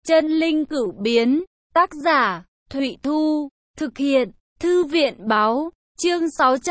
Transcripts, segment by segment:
Chân linh cửu biến, tác giả, Thụy Thu, thực hiện, Thư viện báo, chương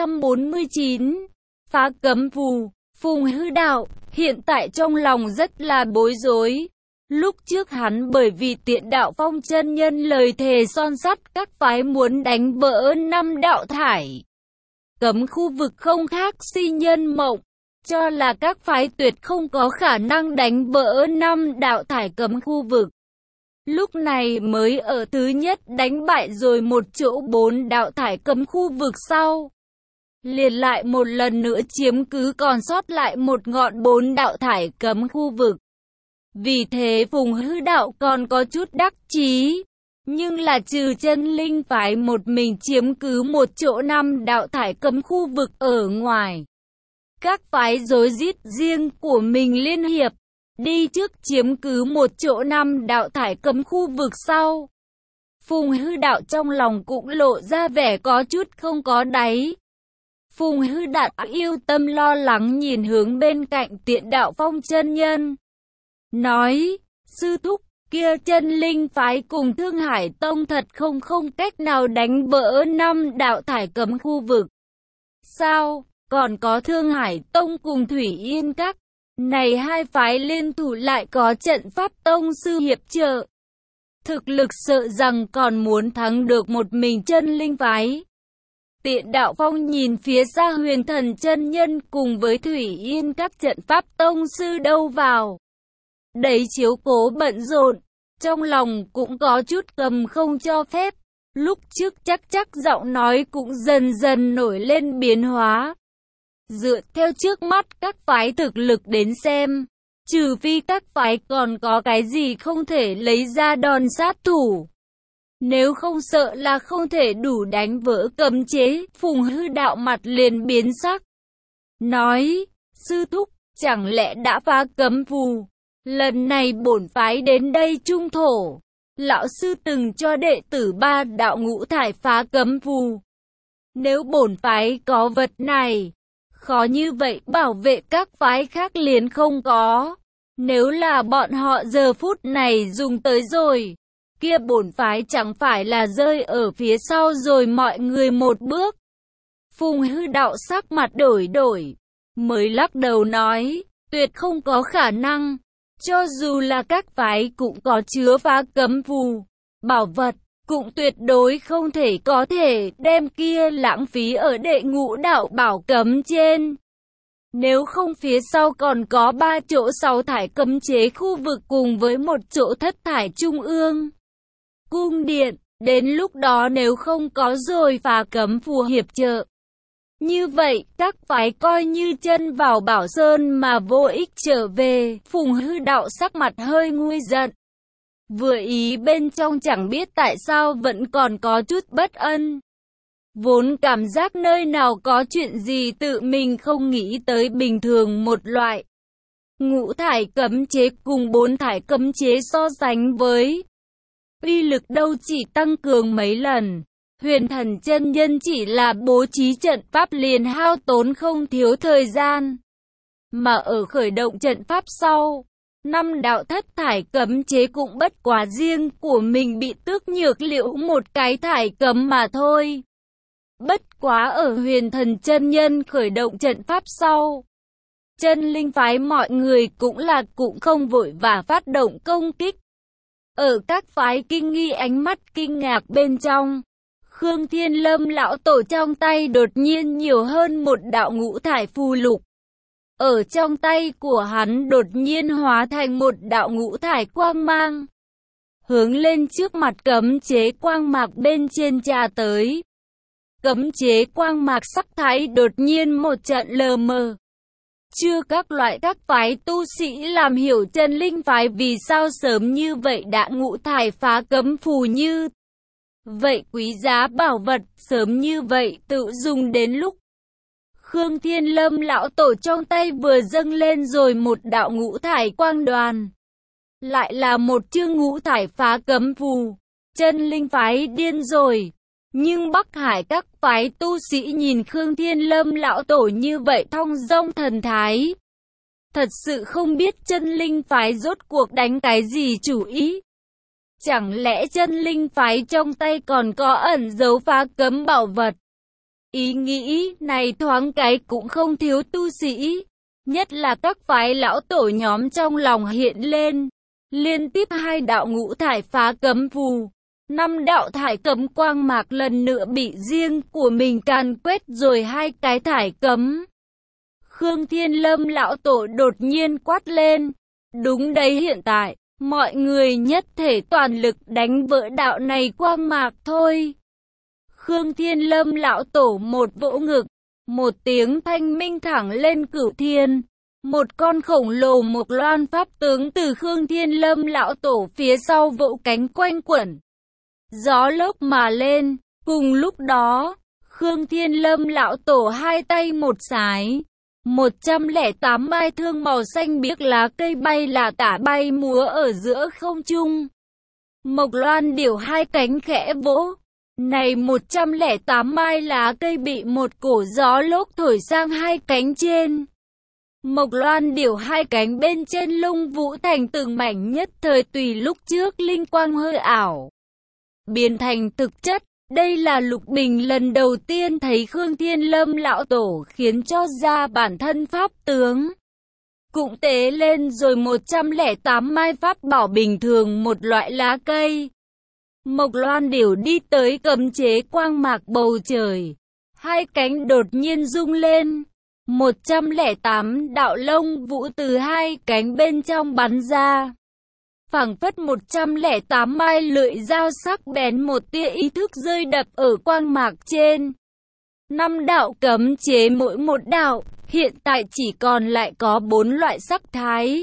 649, phá cấm phù. Phùng Hư Đạo, hiện tại trong lòng rất là bối rối. Lúc trước hắn bởi vì Tiện Đạo Phong chân nhân lời thề son sắt các phái muốn đánh vỡ 5 đạo thải cấm khu vực không khác si nhân mộng, cho là các phái tuyệt không có khả năng đánh vỡ 5 đạo thải cấm khu vực. Lúc này mới ở thứ nhất đánh bại rồi một chỗ 4 đạo thải cấm khu vực sau. Liền lại một lần nữa chiếm cứ còn sót lại một ngọn 4 đạo thải cấm khu vực. Vì thế Phùng Hư Đạo còn có chút đắc chí. Nhưng là trừ chân linh phái một mình chiếm cứ một chỗ 5 đạo thải cấm khu vực ở ngoài. Các phái rối rít riêng của mình liên hiệp, đi trước chiếm cứ một chỗ 5 đạo thải cấm khu vực sau. Phùng Hư Đạo trong lòng cũng lộ ra vẻ có chút không có đáy. Phùng Hư Đạo yêu tâm lo lắng nhìn hướng bên cạnh Tiện Đạo Phong chân nhân. Nói, sư thúc, kia chân linh phái cùng Thương Hải Tông thật không cách nào đánh vỡ 5 đạo thải cấm khu vực. Sao, còn có Thương Hải Tông cùng Thủy Yên Các, này hai phái liên thủ lại có trận pháp tông sư hiệp trợ. Thực lực sợ rằng còn muốn thắng được một mình chân linh phái. Tiện Đạo Phong nhìn phía xa Huyền Thần chân nhân cùng với Thủy Yên Các trận pháp tông sư đâu vào đấy chiếu cố bận rộn, trong lòng cũng có chút cầm không cho phép. Lúc trước chắc giọng nói cũng dần dần nổi lên biến hóa. Dựa theo trước mắt các phái thực lực đến xem, trừ phi các phái còn có cái gì không thể lấy ra đòn sát thủ, nếu không sợ là không thể đủ đánh vỡ cấm chế. Phùng Hư Đạo mặt liền biến sắc. Nói, sư thúc, chẳng lẽ đã phá cấm phù? Lần này bổn phái đến đây trung thổ, lão sư từng cho đệ tử 3 đạo ngũ thải phá cấm phù. Nếu bổn phái có vật này, khó như vậy bảo vệ các phái khác liền không có. Nếu là bọn họ giờ phút này dùng tới rồi, kia bổn phái chẳng phải là rơi ở phía sau rồi mọi người một bước. Phùng Hư Đạo sắc mặt đổi, mới lắc đầu nói, tuyệt không có khả năng. Cho dù là các phái cũng có chứa phá cấm phù, bảo vật, cũng tuyệt đối không thể có thể đem kia lãng phí ở đệ ngũ đạo bảo cấm trên. Nếu không phía sau còn có 3 chỗ 6 thải cấm chế khu vực cùng với một chỗ thất thải trung ương cung điện, đến lúc đó nếu không có rồi phá cấm phù hiệp trợ, như vậy, các phái coi như chân vào Bảo Sơn mà vô ích trở về. Phùng Hư Đạo sắc mặt hơi nguôi giận. Vừa ý bên trong chẳng biết tại sao vẫn còn có chút bất ân. Vốn cảm giác nơi nào có chuyện gì tự mình không nghĩ tới bình thường một loại. Ngũ thải cấm chế cùng 4 thải cấm chế so sánh với uy lực đâu chỉ tăng cường mấy lần. Huyền Thần chân nhân chỉ là bố trí trận pháp liền hao tốn không thiếu thời gian. Mà ở khởi động trận pháp sau, 5 đạo thất thải cấm chế cũng bất quá riêng của mình bị tước nhược liễu một cái thải cấm mà thôi. Bất quá ở Huyền Thần chân nhân khởi động trận pháp sau, chân linh phái mọi người cũng không vội và phát động công kích. Ở các phái kinh nghi ánh mắt kinh ngạc bên trong, Khương Thiên Lâm lão tổ trong tay đột nhiên nhiều hơn một đạo ngũ thải phù lục. Ở trong tay của hắn đột nhiên hóa thành một đạo ngũ thải quang mang, hướng lên trước mặt cấm chế quang mạc bên trên trà tới. Cấm chế quang mạc sắc thái đột nhiên một trận lờ mờ. Chưa các loại các phái tu sĩ làm hiểu chân linh phái vì sao sớm như vậy đã ngũ thải phá cấm phù như vậy quý giá bảo vật sớm như vậy tự dùng đến lúc. Khương Thiên Lâm lão tổ trong tay vừa dâng lên rồi một đạo ngũ thải quang đoàn. Lại là một chương ngũ thải phá cấm phù. Chân linh phái điên rồi. Nhưng Bắc Hải các phái tu sĩ nhìn Khương Thiên Lâm lão tổ như vậy thong dong thần thái. Thật sự không biết chân linh phái rốt cuộc đánh cái gì chủ ý. Chẳng lẽ chân linh phái trong tay còn có ẩn dấu phá cấm bảo vật? Ý nghĩ này thoáng cái cũng không thiếu tu sĩ, nhất là các phái lão tổ nhóm trong lòng hiện lên. Liên tiếp 2 đạo ngũ thải phá cấm phù, 5 đạo thải cấm quang mạc lần nữa bị riêng của mình càn quét rồi 2 cái thải cấm. Khương Thiên Lâm lão tổ đột nhiên quát lên. Đúng đấy, hiện tại, mọi người nhất thể toàn lực đánh vỡ đạo này quang mạc thôi. Khương Thiên Lâm lão tổ một vỗ ngực, một tiếng thanh minh thẳng lên cửu thiên. Một con khổng lồ mộc loan pháp tướng từ Khương Thiên Lâm lão tổ phía sau vỗ cánh quanh quẩn. Gió lốc mà lên, cùng lúc đó, Khương Thiên Lâm lão tổ 2 tay một sái. 108 mai thương màu xanh biếc lá cây bay là tả bay múa ở giữa không trung. Mộc loan điểu 2 cánh khẽ vỗ. Này 108 mai lá cây bị một cổ gió lốc thổi sang 2 cánh trên. Mộc loan điểu 2 cánh bên trên lông vũ thành từng mảnh, nhất thời tùy lúc trước linh quang hơi ảo biến thành thực chất. Đây là Lục Bình lần đầu tiên thấy Khương Thiên Lâm lão tổ khiến cho ra bản thân pháp tướng. Cũng tế lên rồi 108 mai pháp bảo bình thường một loại lá cây. Mộc loan điểu đi tới cấm chế quang mạc bầu trời. 2 cánh đột nhiên rung lên. 108 đạo lông vũ từ 2 cánh bên trong bắn ra. Phảng phất 108 mai lưỡi dao sắc bén, một tia ý thức rơi đập ở quang mạc trên. 5 đạo cấm chế mỗi một đạo, hiện tại chỉ còn lại có 4 loại sắc thái.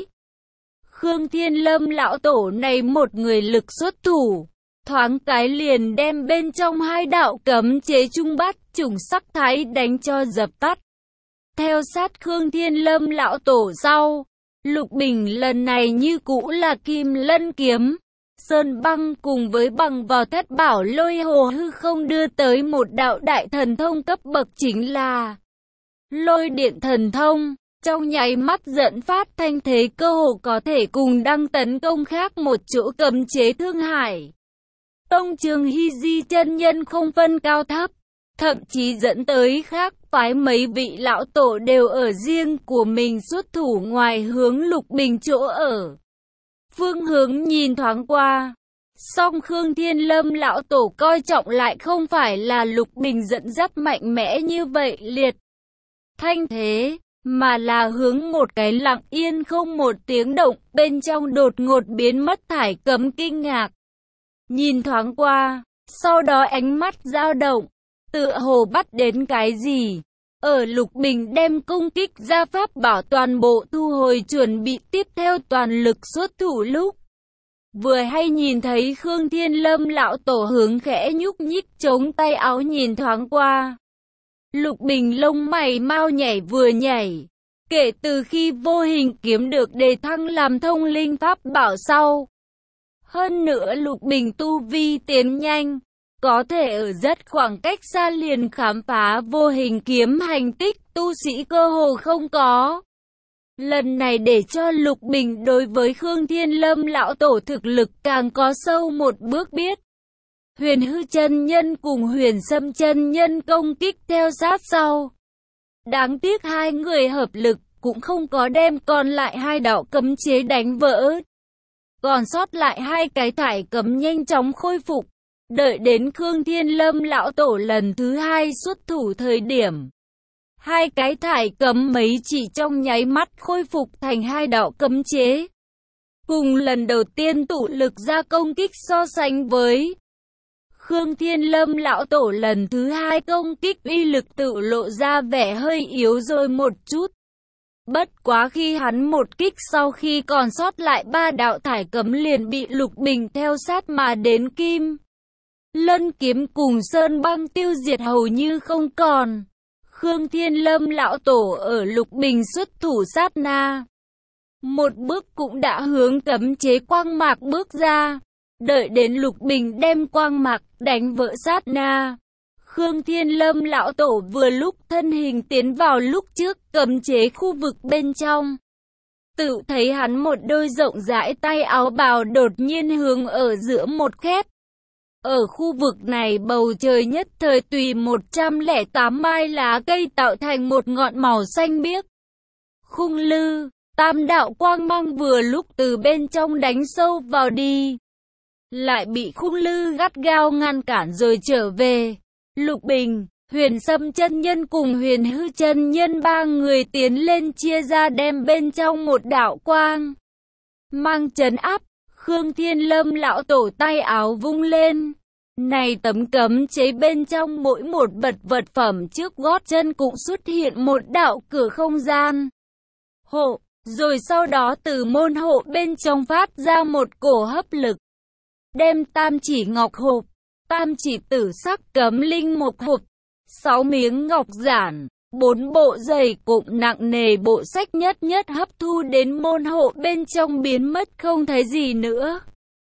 Khương Thiên Lâm lão tổ này một người lực xuất thủ, thoáng cái liền đem bên trong 2 đạo cấm chế trung bát chủng sắc thái đánh cho dập tắt. Theo sát Khương Thiên Lâm lão tổ sau, Lục Bình lần này như cũ là Kim Lân kiếm, Sơn Băng cùng với bằng vào thất bảo Lôi Hồ hư không đưa tới một đạo đại thần thông cấp bậc, chính là Lôi Điện thần thông, trong nháy mắt dẫn phát thanh thế cơ hồ có thể cùng đăng tấn công khác một chỗ cấm chế Thương Hải Tông Trường Hy Di chân nhân không phân cao thấp, thậm chí dẫn tới khác phái mấy vị lão tổ đều ở riêng của mình xuất thủ ngoài hướng Lục Bình chỗ ở. Phương hướng nhìn thoáng qua, song Khương Thiên Lâm lão tổ coi trọng lại không phải là Lục Bình dẫn dắt mạnh mẽ như vậy liệt thanh thế, mà là hướng một cái lặng yên không một tiếng động, bên trong đột ngột biến mất thải cấm kinh ngạc. Nhìn thoáng qua, sau đó ánh mắt dao động, tựa hồ bắt đến cái gì. Ở Lục Bình đem công kích ra pháp bảo toàn bộ thu hồi, chuẩn bị tiếp theo toàn lực xuất thủ lúc, vừa hay nhìn thấy Khương Thiên Lâm lão tổ hướng khẽ nhúc nhích chống tay áo. Nhìn thoáng qua, Lục Bình lông mày mau nhảy vừa nhảy. Kể từ khi vô hình kiếm được đề thăng làm thông linh pháp bảo sau, hơn nữa Lục Bình tu vi tiến nhanh, có thể ở rất khoảng cách xa liền khám phá vô hình kiếm hành tích tu sĩ cơ hồ không có. Lần này để cho Lục Bình đối với Khương Thiên Lâm lão tổ thực lực càng có sâu một bước biết. Huyền Hư chân nhân cùng Huyền Sâm chân nhân công kích theo sát sau. Đáng tiếc 2 người hợp lực cũng không có đem còn lại 2 đạo cấm chế đánh vỡ. Còn sót lại 2 cái thải cấm nhanh chóng khôi phục. Đợi đến Khương Thiên Lâm lão tổ lần thứ 2 xuất thủ thời điểm, 2 cái thải cấm mấy chỉ trong nháy mắt khôi phục thành 2 đạo cấm chế. Cùng lần đầu tiên tụ lực ra công kích so sánh với, Khương Thiên Lâm lão tổ lần thứ 2 công kích uy lực tự lộ ra vẻ hơi yếu rồi một chút. Bất quá khi hắn một kích sau khi còn sót lại 3 đạo thải cấm liền bị Lục Bình theo sát mà đến Kim Lân kiếm cùng Sơn Băng tiêu diệt hầu như không còn. Khương Thiên Lâm lão tổ ở Lục Bình xuất thủ sát na, một bước cũng đã hướng cấm chế quang mạc bước ra. Đợi đến Lục Bình đem quang mạc đánh vỡ sát na, Khương Thiên Lâm lão tổ vừa lúc thân hình tiến vào lúc trước cấm chế khu vực bên trong. tự thấy hắn một đôi rộng rãi tay áo bào đột nhiên hướng ở giữa một khép. Ở khu vực này bầu trời nhất thời tùy 108 mai lá cây tạo thành một ngọn màu xanh biếc. Khung lư, tam đạo quang mang vừa lúc từ bên trong đánh sâu vào đi. Lại bị khung lư gắt gao ngăn cản rồi trở về. Lục Bình, Huyền Sâm chân nhân cùng Huyền Hư chân nhân ba người tiến lên chia ra đem bên trong một đạo quang mang trấn áp. Khương Thiên Lâm lão tổ tay áo vung lên. Này tấm cấm chế bên trong mỗi một vật phẩm trước gót chân cũng xuất hiện một đạo cửa không gian hộ, rồi sau đó từ môn hộ bên trong phát ra một cổ hấp lực, đem tam chỉ ngọc hộp, tam chỉ tử sắc cấm linh mộc hộp, 6 miếng ngọc giản, 4 bộ giày cụm nặng nề bộ sách nhất nhất hấp thu đến môn hộ bên trong biến mất không thấy gì nữa.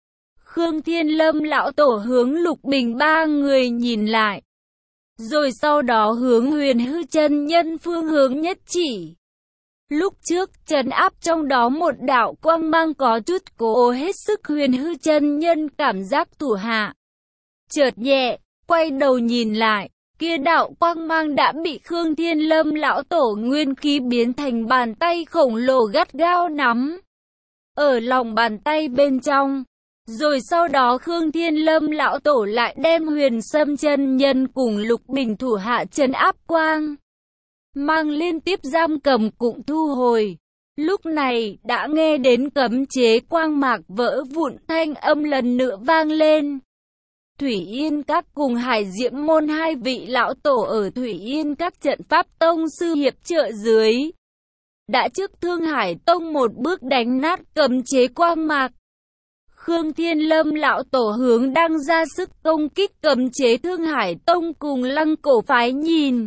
Khương Thiên Lâm lão tổ hướng Lục Bình ba người nhìn lại, rồi sau đó hướng Huyền Hư chân nhân phương hướng nhất chỉ. Lúc trước trấn áp trong đó một đạo quang mang có chút cố hết sức, Huyền Hư chân nhân cảm giác thủ hạ chợt nhẹ, quay đầu nhìn lại, kia đạo quang mang đã bị Khương Thiên Lâm lão tổ nguyên khí biến thành bàn tay khổng lồ gắt gao nắm ở lòng bàn tay bên trong. Rồi sau đó Khương Thiên Lâm lão tổ lại đem Huyền Sâm chân nhân cùng Lục Bình thủ hạ trấn áp quang mang liên tiếp giam cầm cũng thu hồi. Lúc này đã nghe đến cấm chế quang mạc vỡ vụn thanh âm lần nữa vang lên. Thủy Yên Các cùng Hải Diễm Môn hai vị lão tổ ở Thủy Yên Các trận pháp tông sư hiệp trợ dưới, đã trước Thương Hải Tông một bước đánh nát cấm chế quang mạc. Khương Thiên Lâm lão tổ hướng đang ra sức công kích cấm chế Thương Hải Tông cùng Lăng Cổ phái nhìn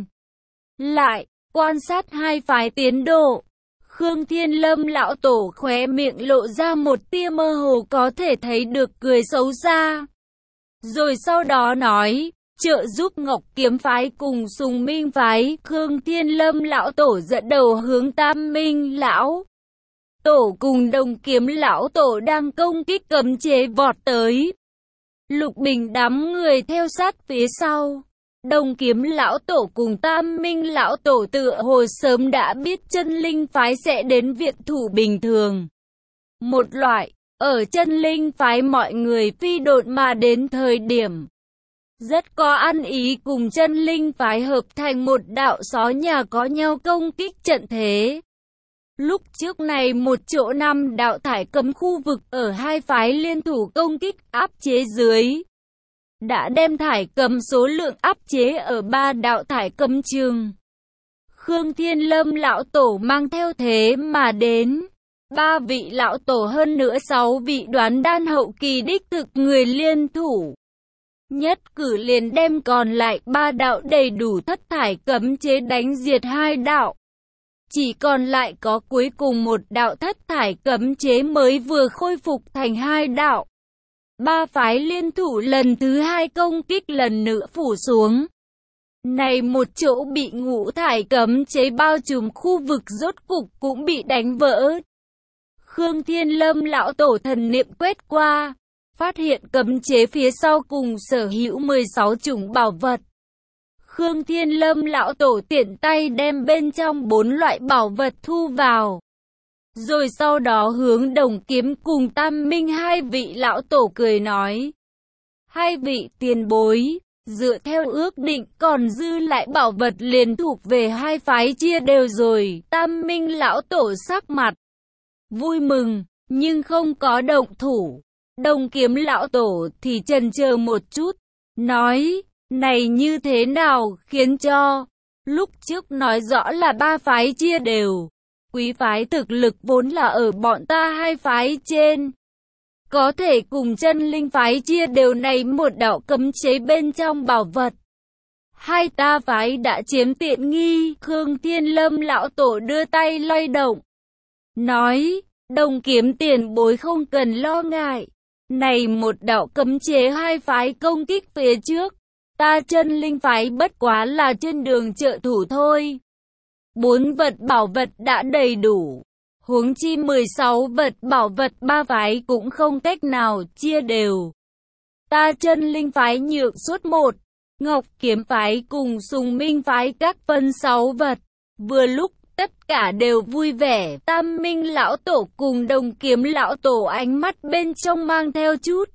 lại, quan sát hai phái tiến độ. Khương Thiên Lâm lão tổ khóe miệng lộ ra một tia mơ hồ có thể thấy được cười xấu xa. Rồi sau đó nói, trợ giúp Ngọc Kiếm phái cùng Sùng Minh phái. Khương Thiên Lâm lão tổ dẫn đầu hướng Tam Minh lão tổ cùng Đồng Kiếm lão tổ đang công kích cấm chế vọt tới. Lục Bình đám người theo sát phía sau. Đồng Kiếm lão tổ cùng Tam Minh lão tổ tựa hồ sớm đã biết Chân Linh phái sẽ đến viện thủ bình thường. Một loại, ở Chân Linh phái mọi người phi độn mà đến thời điểm rất có ăn ý cùng Chân Linh phái hợp thành một đạo xó nhà có nhau công kích trận thế. Lúc trước này một chỗ 5 đạo thải cấm khu vực ở hai phái liên thủ công kích áp chế dưới, đã đem thải cấm số lượng áp chế ở 3 đạo thải cấm trường. Khương Thiên Lâm lão tổ mang theo thế mà đến 3 vị lão tổ hơn nữa 6 vị đoán đan hậu kỳ đích thực người liên thủ. Nhất cử liền đem còn lại 3 đạo đầy đủ thất thải cấm chế đánh diệt 2 đạo. Chỉ còn lại có cuối cùng một đạo thất thải cấm chế mới vừa khôi phục thành 2 đạo. 3 phái liên thủ lần thứ 2 công kích lần nữa phủ xuống. Này một chỗ bị ngũ thải cấm chế bao trùm khu vực rốt cục cũng bị đánh vỡ. Khương Thiên Lâm lão tổ thần niệm quét qua, phát hiện cấm chế phía sau cùng sở hữu 16 chủng bảo vật. Khương Thiên Lâm lão tổ tiện tay đem bên trong 4 loại bảo vật thu vào. Rồi sau đó hướng Đồng Kiếm cùng Tam Minh hai vị lão tổ cười nói. Hai vị tiền bối, dựa theo ước định còn dư lại bảo vật liền thuộc về hai phái chia đều rồi. Tam Minh lão tổ sắc mặt vui mừng, nhưng không có động thủ. Đồng Kiếm lão tổ thì chần chờ một chút, nói, này như thế nào khiến cho, lúc trước nói rõ là 3 phái chia đều. Quý phái thực lực vốn là ở bọn ta hai phái trên, có thể cùng Chân Linh phái chia đều này một đạo cấm chế bên trong bảo vật. Hai ta phái đã chiếm tiện nghi. Khương Thiên Lâm lão tổ đưa tay lay động, nói, Đồng Kiếm tiền bối không cần lo ngại. Này một đạo cấm chế hai phái công kích phía trước, ta Chân Linh phái bất quá là trên đường trợ thủ thôi. 4 vật bảo vật đã đầy đủ. Huống chi 16 vật bảo vật ba phái cũng không cách nào chia đều. Ta Chân Linh phái nhượng suốt 1, Ngọc Kiếm phái cùng Sùng Minh phái các phân 6 vật. Vừa lúc tất cả đều vui vẻ, Tam Minh lão tổ cùng Đồng Kiếm lão tổ ánh mắt bên trong mang theo chút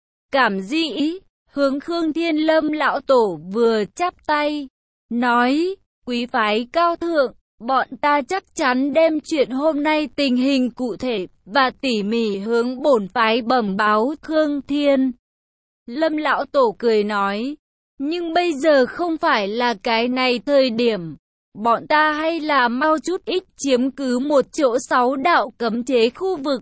cảm dĩ, hướng Khương Thiên Lâm lão tổ vừa chắp tay, nói, quý phái cao thượng, bọn ta chắc chắn đem chuyện hôm nay tình hình cụ thể và tỉ mỉ hướng bổn phái bẩm báo. Khương Thiên Lâm lão tổ cười nói, nhưng bây giờ không phải là cái này thời điểm. Bọn ta hay là mau chút ít chiếm cứ một chỗ 6 đạo cấm chế khu vực.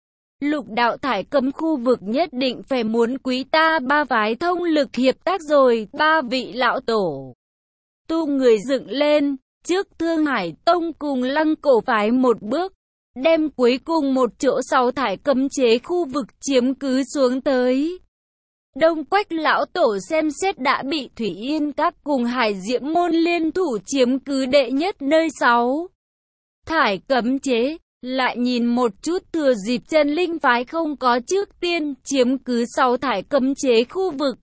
Lục đạo thải cấm khu vực nhất định phải muốn quý ta ba phái thông lực hiệp tác rồi. Ba vị lão tổ tu người dựng lên, trước Thương Hải Tông cùng Lăng Cổ phái một bước, đem cuối cùng một chỗ 6 thải cấm chế khu vực chiếm cứ xuống tới. Đông Quách lão tổ xem xét đã bị Thủy Yên Các cùng Hải Diễm môn liên thủ chiếm cứ đệ nhất nơi 6 thải cấm chế, lại nhìn một chút thừa dịp Chân Linh phái không có trước tiên chiếm cứ 6 thải cấm chế khu vực,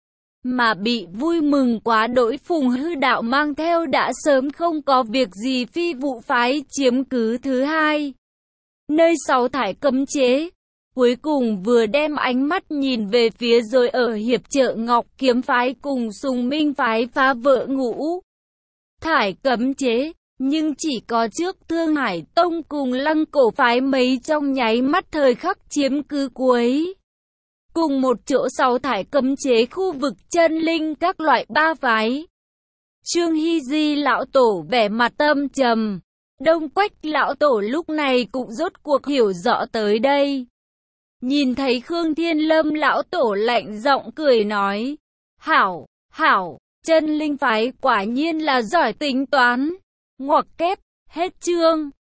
mà bị vui mừng quá đỗi. Phùng Hư Đạo mang theo đã sớm không có việc gì Phi Vụ phái chiếm cứ thứ 2 nơi 6 thải cấm chế. Cuối cùng vừa đem ánh mắt nhìn về phía rồi ở hiệp trợ Ngọc Kiếm phái cùng Sùng Minh phái phá vỡ ngũ thải cấm chế, nhưng chỉ có trước Thương Hải Tông cùng Lăng Cổ phái mấy trong nháy mắt thời khắc chiếm cứ cuối cùng một chỗ 6 thải cấm chế khu vực Chân Linh các loại ba phái. Trương Hy Di lão tổ vẻ mặt tâm trầm, Đông Quách lão tổ lúc này cũng rốt cuộc hiểu rõ tới đây. Nhìn thấy Khương Thiên Lâm lão tổ lạnh giọng cười nói, hảo, hảo, Chân Linh phái quả nhiên là giỏi tính toán. Ngoặc kép, hết chương.